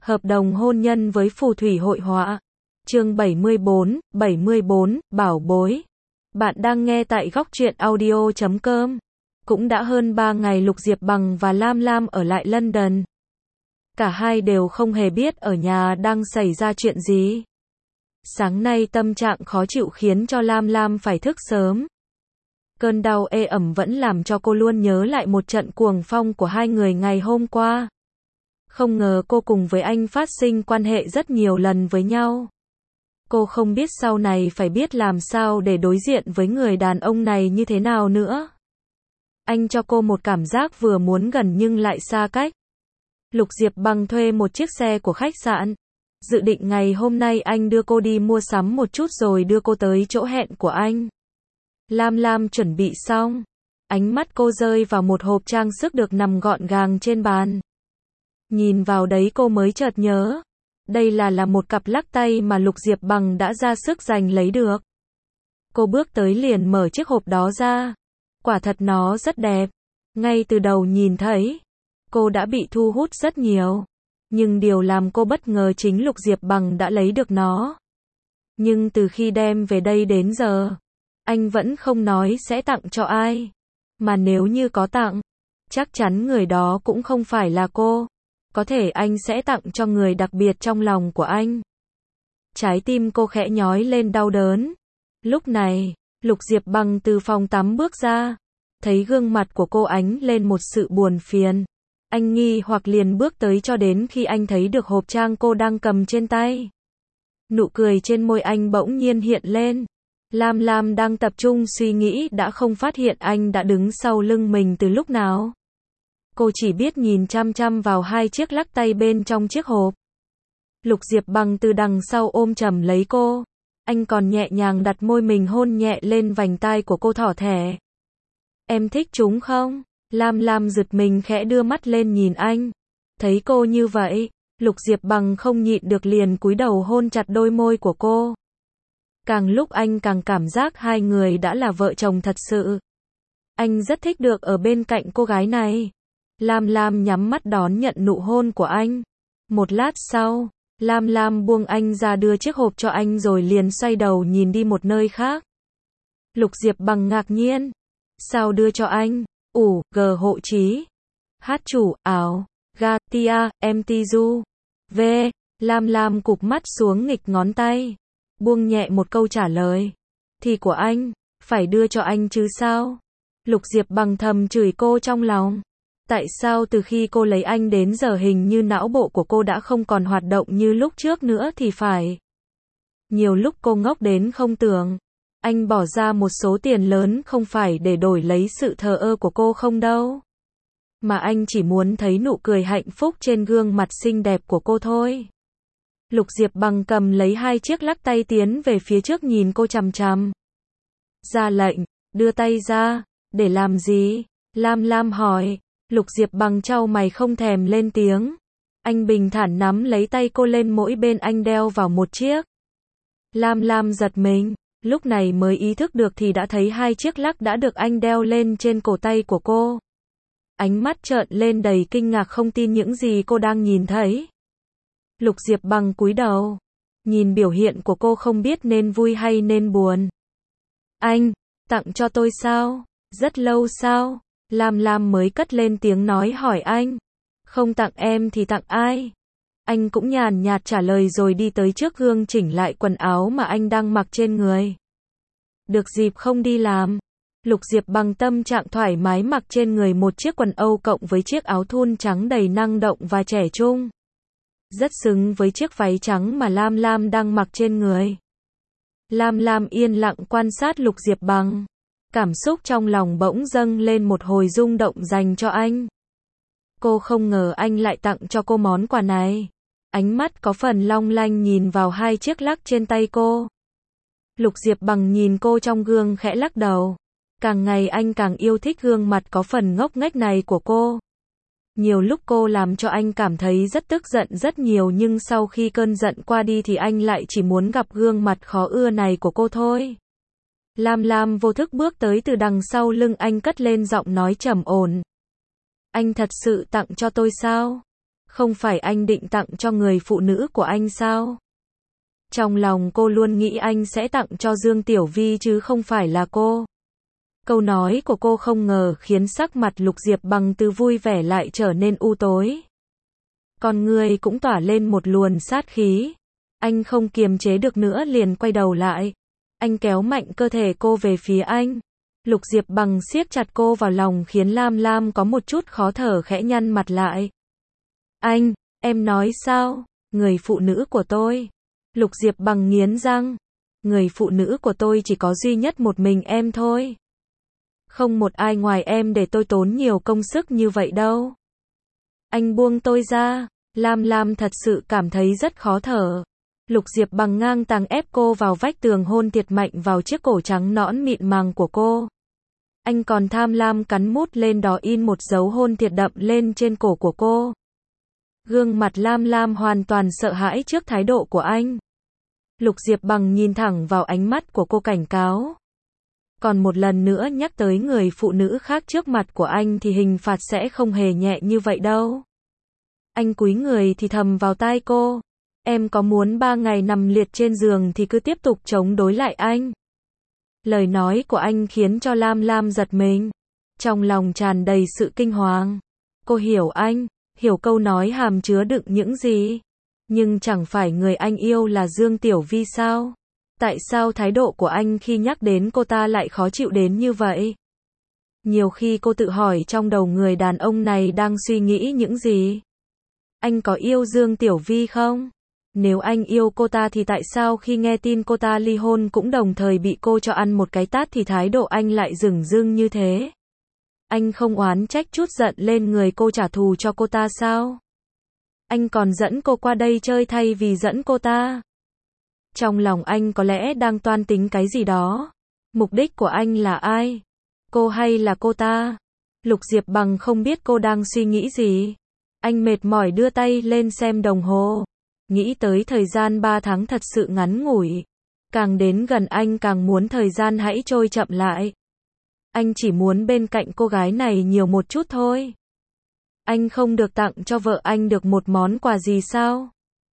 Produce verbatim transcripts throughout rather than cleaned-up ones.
Hợp đồng hôn nhân với phù thủy hội họa. Chương bảy mươi bốn, bảy mươi bốn, bảo bối. Bạn đang nghe tại góc truyện audio chấm com. Cũng đã hơn ba ngày Lục Diệp Bằng và Lam Lam ở lại London. Cả hai đều không hề biết ở nhà đang xảy ra chuyện gì. Sáng nay tâm trạng khó chịu khiến cho Lam Lam phải thức sớm. Cơn đau ê ẩm vẫn làm cho cô luôn nhớ lại một trận cuồng phong của hai người ngày hôm qua. Không ngờ cô cùng với anh phát sinh quan hệ rất nhiều lần với nhau. Cô không biết sau này phải biết làm sao để đối diện với người đàn ông này như thế nào nữa. Anh cho cô một cảm giác vừa muốn gần nhưng lại xa cách. Lục Diệp Bằng thuê một chiếc xe của khách sạn. Dự định ngày hôm nay anh đưa cô đi mua sắm một chút rồi đưa cô tới chỗ hẹn của anh. Lam Lam chuẩn bị xong. Ánh mắt cô rơi vào một hộp trang sức được nằm gọn gàng trên bàn. Nhìn vào đấy cô mới chợt nhớ. Đây là là một cặp lắc tay mà Lục Diệp Bằng đã ra sức giành lấy được. Cô bước tới liền mở chiếc hộp đó ra. Quả thật nó rất đẹp. Ngay từ đầu nhìn thấy, cô đã bị thu hút rất nhiều. Nhưng điều làm cô bất ngờ chính Lục Diệp Bằng đã lấy được nó. Nhưng từ khi đem về đây đến giờ, anh vẫn không nói sẽ tặng cho ai. Mà nếu như có tặng, chắc chắn người đó cũng không phải là cô. Có thể anh sẽ tặng cho người đặc biệt trong lòng của anh. Trái tim cô khẽ nhói lên đau đớn. Lúc này, Lục Diệp Bằng từ phòng tắm bước ra. Thấy gương mặt của cô ánh lên một sự buồn phiền. Anh nghi hoặc liền bước tới cho đến khi anh thấy được hộp trang cô đang cầm trên tay. Nụ cười trên môi anh bỗng nhiên hiện lên. Lam Lam đang tập trung suy nghĩ đã không phát hiện anh đã đứng sau lưng mình từ lúc nào. Cô chỉ biết nhìn chăm chăm vào hai chiếc lắc tay bên trong chiếc hộp. Lục Diệp Bằng từ đằng sau ôm chầm lấy cô. Anh còn nhẹ nhàng đặt môi mình hôn nhẹ lên vành tai của cô thỏ thẻ. Em thích chúng không? Lam Lam giật mình khẽ đưa mắt lên nhìn anh. Thấy cô như vậy, Lục Diệp Bằng không nhịn được liền cúi đầu hôn chặt đôi môi của cô. Càng lúc anh càng cảm giác hai người đã là vợ chồng thật sự. Anh rất thích được ở bên cạnh cô gái này. Lam Lam nhắm mắt đón nhận nụ hôn của anh. Một lát sau, Lam Lam buông anh ra đưa chiếc hộp cho anh rồi liền xoay đầu nhìn đi một nơi khác. Lục Diệp Bằng ngạc nhiên. Sao đưa cho anh? Ủ, G hộ trí. Hát chủ, ảo, ga, tia, em ti du. V. Lam Lam cụp mắt xuống nghịch ngón tay. Buông nhẹ một câu trả lời. Thì của anh, phải đưa cho anh chứ sao? Lục Diệp Bằng thầm chửi cô trong lòng. Tại sao từ khi cô lấy anh đến giờ hình như não bộ của cô đã không còn hoạt động như lúc trước nữa thì phải. Nhiều lúc cô ngốc đến không tưởng. Anh bỏ ra một số tiền lớn không phải để đổi lấy sự thờ ơ của cô không đâu. Mà anh chỉ muốn thấy nụ cười hạnh phúc trên gương mặt xinh đẹp của cô thôi. Lục Diệp Bằng cầm lấy hai chiếc lắc tay tiến về phía trước nhìn cô chằm chằm. Ra lệnh, đưa tay ra, để làm gì? Lam Lam hỏi. Lục Diệp Bằng chau mày không thèm lên tiếng. Anh bình thản nắm lấy tay cô lên mỗi bên anh đeo vào một chiếc. Lam Lam giật mình, lúc này mới ý thức được thì đã thấy hai chiếc lắc đã được anh đeo lên trên cổ tay của cô. Ánh mắt trợn lên đầy kinh ngạc không tin những gì cô đang nhìn thấy. Lục Diệp Bằng cúi đầu, nhìn biểu hiện của cô không biết nên vui hay nên buồn. Anh, tặng cho tôi sao? Rất lâu sao? Lam Lam mới cất lên tiếng nói hỏi anh. Không tặng em thì tặng ai? Anh cũng nhàn nhạt trả lời rồi đi tới trước gương chỉnh lại quần áo mà anh đang mặc trên người. Được dịp không đi làm, Lục Diệp Bằng tâm trạng thoải mái mặc trên người một chiếc quần Âu cộng với chiếc áo thun trắng đầy năng động và trẻ trung. Rất xứng với chiếc váy trắng mà Lam Lam đang mặc trên người. Lam Lam yên lặng quan sát Lục Diệp Bằng. Cảm xúc trong lòng bỗng dâng lên một hồi rung động dành cho anh. Cô không ngờ anh lại tặng cho cô món quà này. Ánh mắt có phần long lanh nhìn vào hai chiếc lắc trên tay cô. Lục Diệp Bằng nhìn cô trong gương khẽ lắc đầu. Càng ngày anh càng yêu thích gương mặt có phần ngốc nghếch này của cô. Nhiều lúc cô làm cho anh cảm thấy rất tức giận rất nhiều nhưng sau khi cơn giận qua đi thì anh lại chỉ muốn gặp gương mặt khó ưa này của cô thôi. Lam Lam vô thức bước tới từ đằng sau lưng anh cất lên giọng nói trầm ổn. Anh thật sự tặng cho tôi sao? Không phải anh định tặng cho người phụ nữ của anh sao? Trong lòng cô luôn nghĩ anh sẽ tặng cho Dương Tiểu Vi chứ không phải là cô. Câu nói của cô không ngờ khiến sắc mặt Lục Diệp Bằng từ vui vẻ lại trở nên u tối. Con người cũng tỏa lên một luồng sát khí. Anh không kiềm chế được nữa liền quay đầu lại. Anh kéo mạnh cơ thể cô về phía anh. Lục Diệp Bằng siết chặt cô vào lòng khiến Lam Lam có một chút khó thở khẽ nhăn mặt lại. Anh, em nói sao? Người phụ nữ của tôi. Lục Diệp Bằng nghiến răng. Người phụ nữ của tôi chỉ có duy nhất một mình em thôi. Không một ai ngoài em để tôi tốn nhiều công sức như vậy đâu. Anh buông tôi ra. Lam Lam thật sự cảm thấy rất khó thở. Lục Diệp Bằng ngang tàng ép cô vào vách tường hôn thiệt mạnh vào chiếc cổ trắng nõn mịn màng của cô. Anh còn tham lam cắn mút lên đó in một dấu hôn thiệt đậm lên trên cổ của cô. Gương mặt Lam Lam hoàn toàn sợ hãi trước thái độ của anh. Lục Diệp Bằng nhìn thẳng vào ánh mắt của cô cảnh cáo. Còn một lần nữa nhắc tới người phụ nữ khác trước mặt của anh thì hình phạt sẽ không hề nhẹ như vậy đâu. Anh cúi người thì thầm vào tai cô. Em có muốn ba ngày nằm liệt trên giường thì cứ tiếp tục chống đối lại anh. Lời nói của anh khiến cho Lam Lam giật mình. Trong lòng tràn đầy sự kinh hoàng. Cô hiểu anh, hiểu câu nói hàm chứa đựng những gì. Nhưng chẳng phải người anh yêu là Dương Tiểu Vi sao? Tại sao thái độ của anh khi nhắc đến cô ta lại khó chịu đến như vậy? Nhiều khi cô tự hỏi trong đầu người đàn ông này đang suy nghĩ những gì? Anh có yêu Dương Tiểu Vi không? Nếu anh yêu cô ta thì tại sao khi nghe tin cô ta ly hôn cũng đồng thời bị cô cho ăn một cái tát thì thái độ anh lại dửng dưng như thế? Anh không oán trách chút giận lên người cô trả thù cho cô ta sao? Anh còn dẫn cô qua đây chơi thay vì dẫn cô ta. Trong lòng anh có lẽ đang toan tính cái gì đó. Mục đích của anh là ai? Cô hay là cô ta? Lục Diệp Bằng không biết cô đang suy nghĩ gì. Anh mệt mỏi đưa tay lên xem đồng hồ. Nghĩ tới thời gian ba tháng thật sự ngắn ngủi. Càng đến gần anh càng muốn thời gian hãy trôi chậm lại. Anh chỉ muốn bên cạnh cô gái này nhiều một chút thôi. Anh không được tặng cho vợ anh được một món quà gì sao?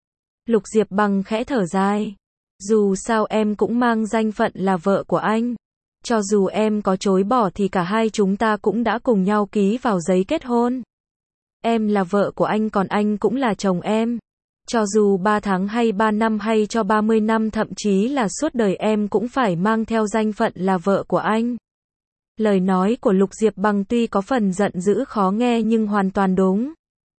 Lục Diệp Bằng khẽ thở dài. Dù sao em cũng mang danh phận là vợ của anh. Cho dù em có chối bỏ thì cả hai chúng ta cũng đã cùng nhau ký vào giấy kết hôn. Em là vợ của anh còn anh cũng là chồng em. Cho dù ba tháng hay ba năm hay cho ba mươi năm thậm chí là suốt đời em cũng phải mang theo danh phận là vợ của anh. Lời nói của Lục Diệp Bằng tuy có phần giận dữ khó nghe nhưng hoàn toàn đúng.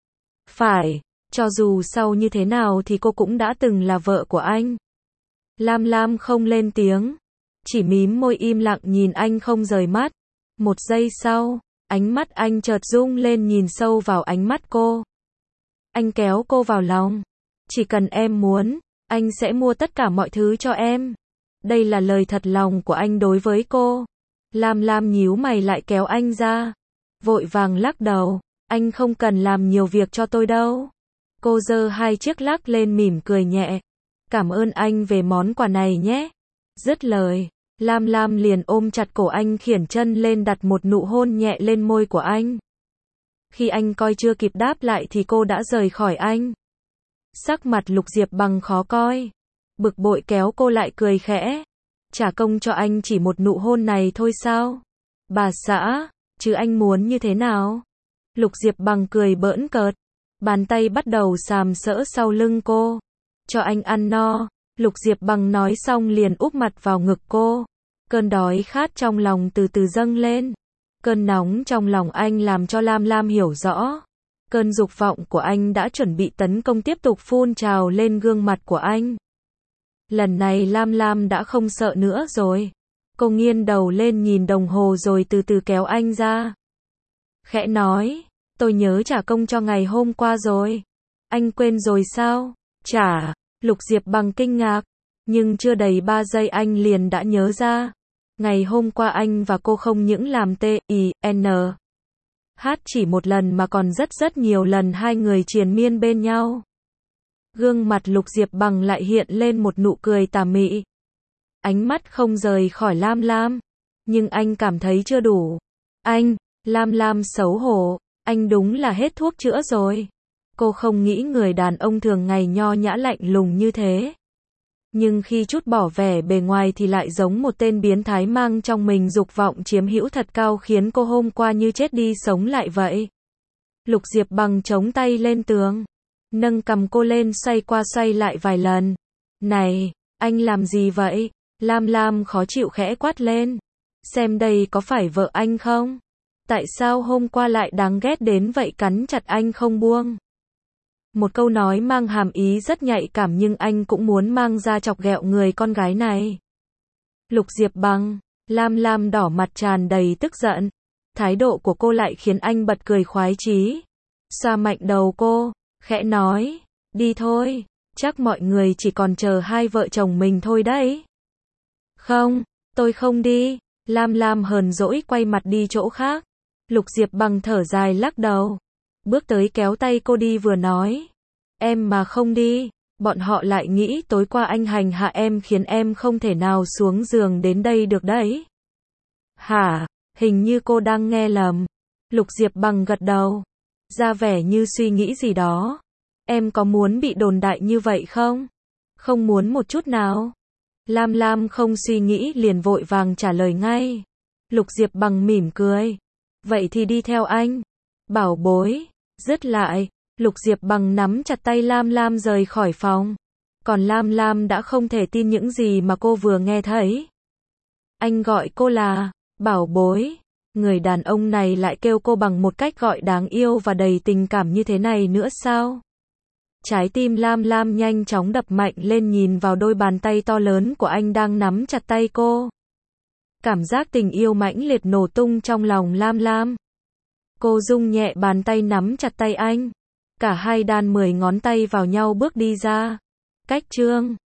Phải, cho dù sau như thế nào thì cô cũng đã từng là vợ của anh. Lam Lam không lên tiếng, chỉ mím môi im lặng nhìn anh không rời mắt. Một giây sau, ánh mắt anh chợt rung lên nhìn sâu vào ánh mắt cô. Anh kéo cô vào lòng. Chỉ cần em muốn, anh sẽ mua tất cả mọi thứ cho em. Đây là lời thật lòng của anh đối với cô. Lam Lam nhíu mày lại kéo anh ra. Vội vàng lắc đầu. Anh không cần làm nhiều việc cho tôi đâu. Cô giơ hai chiếc lắc lên mỉm cười nhẹ. Cảm ơn anh về món quà này nhé. Dứt lời, Lam Lam liền ôm chặt cổ anh khiển chân lên đặt một nụ hôn nhẹ lên môi của anh. Khi anh coi chưa kịp đáp lại thì cô đã rời khỏi anh. Sắc mặt Lục Diệp Bằng khó coi. Bực bội kéo cô lại cười khẽ. Trả công cho anh chỉ một nụ hôn này thôi sao? Bà xã, chứ anh muốn như thế nào? Lục Diệp Bằng cười bỡn cợt. Bàn tay bắt đầu sàm sỡ sau lưng cô. Cho anh ăn no. Lục Diệp Bằng nói xong liền úp mặt vào ngực cô. Cơn đói khát trong lòng từ từ dâng lên. Cơn nóng trong lòng anh làm cho Lam Lam hiểu rõ. Cơn dục vọng của anh đã chuẩn bị tấn công tiếp tục phun trào lên gương mặt của anh. Lần này Lam Lam đã không sợ nữa rồi. Cô nghiêng đầu lên nhìn đồng hồ rồi từ từ kéo anh ra. Khẽ nói, tôi nhớ trả công cho ngày hôm qua rồi. Anh quên rồi sao? Trả, Lục Diệp Bằng kinh ngạc. Nhưng chưa đầy ba giây anh liền đã nhớ ra. Ngày hôm qua anh và cô không những làm T I N hát chỉ một lần mà còn rất rất nhiều lần hai người triền miên bên nhau. Gương mặt Lục Diệp Bằng lại hiện lên một nụ cười tà mị. Ánh mắt không rời khỏi Lam Lam. Nhưng anh cảm thấy chưa đủ. Anh, Lam Lam xấu hổ. Anh đúng là hết thuốc chữa rồi. Cô không nghĩ người đàn ông thường ngày nho nhã lạnh lùng như thế. Nhưng khi chút bỏ vẻ bề ngoài thì lại giống một tên biến thái mang trong mình dục vọng chiếm hữu thật cao khiến cô hôm qua như chết đi sống lại vậy. Lục Diệp Bằng chống tay lên tường, nâng cầm cô lên xoay qua xoay lại vài lần. Này, anh làm gì vậy? Lam Lam khó chịu khẽ quát lên. Xem đây có phải vợ anh không? Tại sao hôm qua lại đáng ghét đến vậy cắn chặt anh không buông? Một câu nói mang hàm ý rất nhạy cảm nhưng anh cũng muốn mang ra chọc ghẹo người con gái này. Lục Diệp Bằng, Lam Lam đỏ mặt tràn đầy tức giận. Thái độ của cô lại khiến anh bật cười khoái chí. Xoa mạnh đầu cô, khẽ nói, đi thôi, chắc mọi người chỉ còn chờ hai vợ chồng mình thôi đấy. Không, tôi không đi. Lam Lam hờn dỗi quay mặt đi chỗ khác. Lục Diệp Bằng thở dài lắc đầu, bước tới kéo tay cô đi vừa nói, em mà không đi, bọn họ lại nghĩ tối qua anh hành hạ em khiến em không thể nào xuống giường đến đây được đấy. Hả, hình như cô đang nghe lầm. Lục Diệp Bằng gật đầu, ra vẻ như suy nghĩ gì đó. Em có muốn bị đồn đại như vậy không? Không muốn một chút nào. Lam Lam không suy nghĩ liền vội vàng trả lời ngay. Lục Diệp Bằng mỉm cười. Vậy thì đi theo anh. Bảo bối. Dứt lại, Lục Diệp Bằng nắm chặt tay Lam Lam rời khỏi phòng. Còn Lam Lam đã không thể tin những gì mà cô vừa nghe thấy. Anh gọi cô là bảo bối. Người đàn ông này lại kêu cô bằng một cách gọi đáng yêu và đầy tình cảm như thế này nữa sao? Trái tim Lam Lam nhanh chóng đập mạnh lên nhìn vào đôi bàn tay to lớn của anh đang nắm chặt tay cô. Cảm giác tình yêu mãnh liệt nổ tung trong lòng Lam Lam. Cô rung nhẹ bàn tay nắm chặt tay anh. Cả hai đan mười ngón tay vào nhau bước đi ra. Cách chương